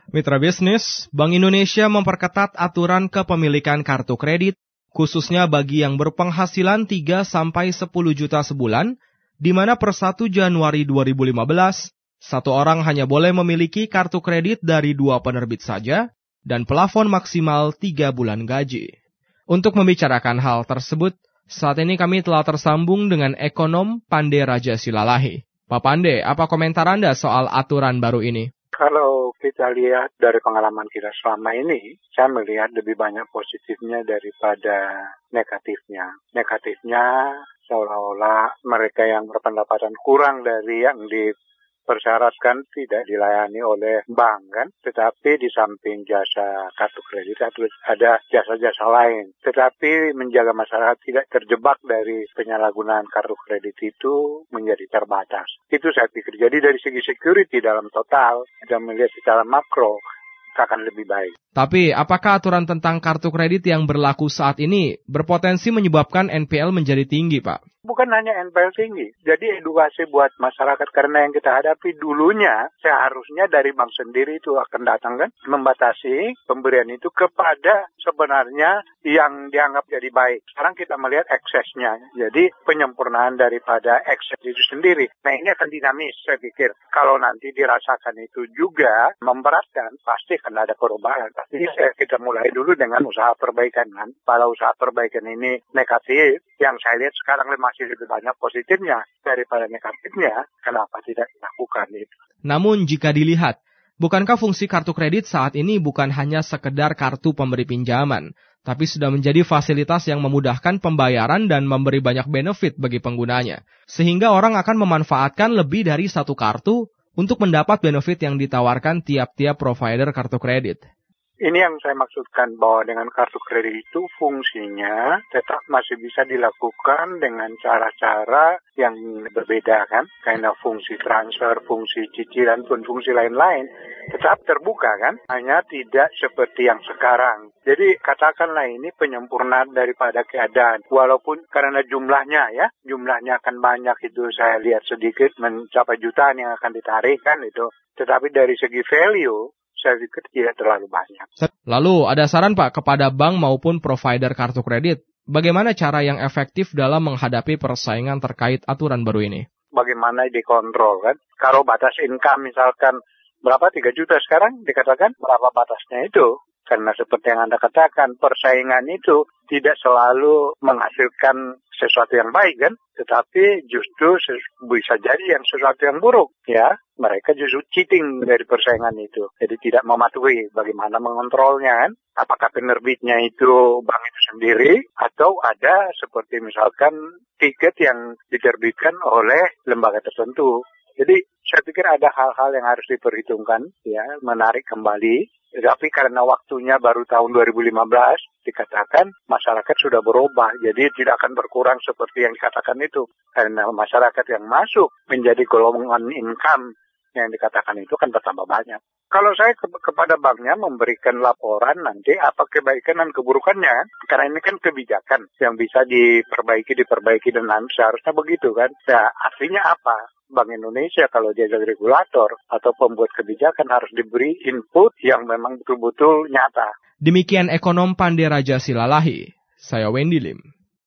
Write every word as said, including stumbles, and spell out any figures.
Mitra bisnis, Bank Indonesia memperketat aturan kepemilikan kartu kredit, khususnya bagi yang berpenghasilan tiga sampai sepuluh juta sebulan, di mana per satu Januari dua ribu lima belas, satu orang hanya boleh memiliki kartu kredit dari dua penerbit saja, dan plafon maksimal tiga bulan gaji. Untuk membicarakan hal tersebut, saat ini kami telah tersambung dengan ekonom Pande Raja Silalahi. Pak Pande, apa komentar Anda soal aturan baru ini? Kalau kita lihat dari pengalaman kita selama ini, saya melihat lebih banyak positifnya daripada negatifnya. Negatifnya seolah-olah mereka yang berpendapatan kurang dari yang dipersyaratkan tidak dilayani oleh bank, kan? Tetapi di samping jasa kartu kredit ada jasa-jasa lain. Tetapi menjaga masyarakat tidak terjebak dari penyalahgunaan kartu kredit itu menjadi terbatas. Itu saya pikir. Jadi dari segi security dalam total, kita melihat secara makro, akan lebih baik. Tapi, apakah aturan tentang kartu kredit yang berlaku saat ini berpotensi menyebabkan N P L menjadi tinggi, Pak? Bukan hanya N P L tinggi, jadi edukasi buat masyarakat karena yang kita hadapi dulunya seharusnya dari bank sendiri itu akan datang kan membatasi pemberian itu kepada sebenarnya yang dianggap jadi baik. Sekarang kita melihat eksesnya, jadi penyempurnaan daripada ekses itu sendiri. Nah ini akan dinamis saya pikir. Kalau nanti dirasakan itu juga memberatkan, pasti akan ada perubahan. Pasti kita mulai dulu dengan usaha perbaikan kan. Kalau usaha perbaikan ini negatif, yang saya lihat sekarang masih lebih banyak positifnya daripada negatifnya, kenapa tidak dilakukan itu? Namun jika dilihat, bukankah fungsi kartu kredit saat ini bukan hanya sekedar kartu pemberi pinjaman, tapi sudah menjadi fasilitas yang memudahkan pembayaran dan memberi banyak benefit bagi penggunanya, sehingga orang akan memanfaatkan lebih dari satu kartu untuk mendapat benefit yang ditawarkan tiap-tiap provider kartu kredit. Ini yang saya maksudkan bahwa dengan kartu kredit itu fungsinya tetap masih bisa dilakukan dengan cara-cara yang berbeda kan. Karena fungsi transfer, fungsi cicilan pun fungsi lain-lain tetap terbuka kan. Hanya tidak seperti yang sekarang. Jadi katakanlah ini penyempurnaan daripada keadaan. Walaupun karena jumlahnya ya, jumlahnya akan banyak itu saya lihat sedikit mencapai jutaan yang akan ditarik kan itu. Tetapi dari segi value, saya pikir tidak terlalu banyak. Lalu ada saran Pak kepada bank maupun provider kartu kredit, bagaimana cara yang efektif dalam menghadapi persaingan terkait aturan baru ini? Bagaimana dikontrol kan? Kalau batas income misalkan berapa tiga juta sekarang dikatakan berapa batasnya itu? Karena seperti yang Anda katakan, persaingan itu tidak selalu menghasilkan sesuatu yang baik kan, tetapi justru bisa jadi yang sesuatu yang buruk ya. Mereka justru cheating dari persaingan itu. Jadi tidak mematuhi bagaimana mengontrolnya kan. Apakah penerbitnya itu bank itu sendiri atau ada seperti misalkan tiket yang diterbitkan oleh lembaga tertentu. Jadi saya pikir ada hal-hal yang harus diperhitungkan ya, menarik kembali. Tapi karena waktunya baru tahun dua ribu lima belas, dikatakan masyarakat sudah berubah. Jadi tidak akan berkurang seperti yang dikatakan itu. Karena masyarakat yang masuk menjadi golongan income yang dikatakan itu kan bertambah banyak. Kalau saya ke- kepada banknya memberikan laporan nanti apa kebaikan dan keburukannya. Karena ini kan kebijakan yang bisa diperbaiki, diperbaiki dan nanti seharusnya begitu kan. Nah, artinya apa? Bank Indonesia kalau dia jadi regulator atau pembuat kebijakan harus diberi input yang memang betul-betul nyata. Demikian ekonom Pande Raja Silalahi, saya Wendy Lim.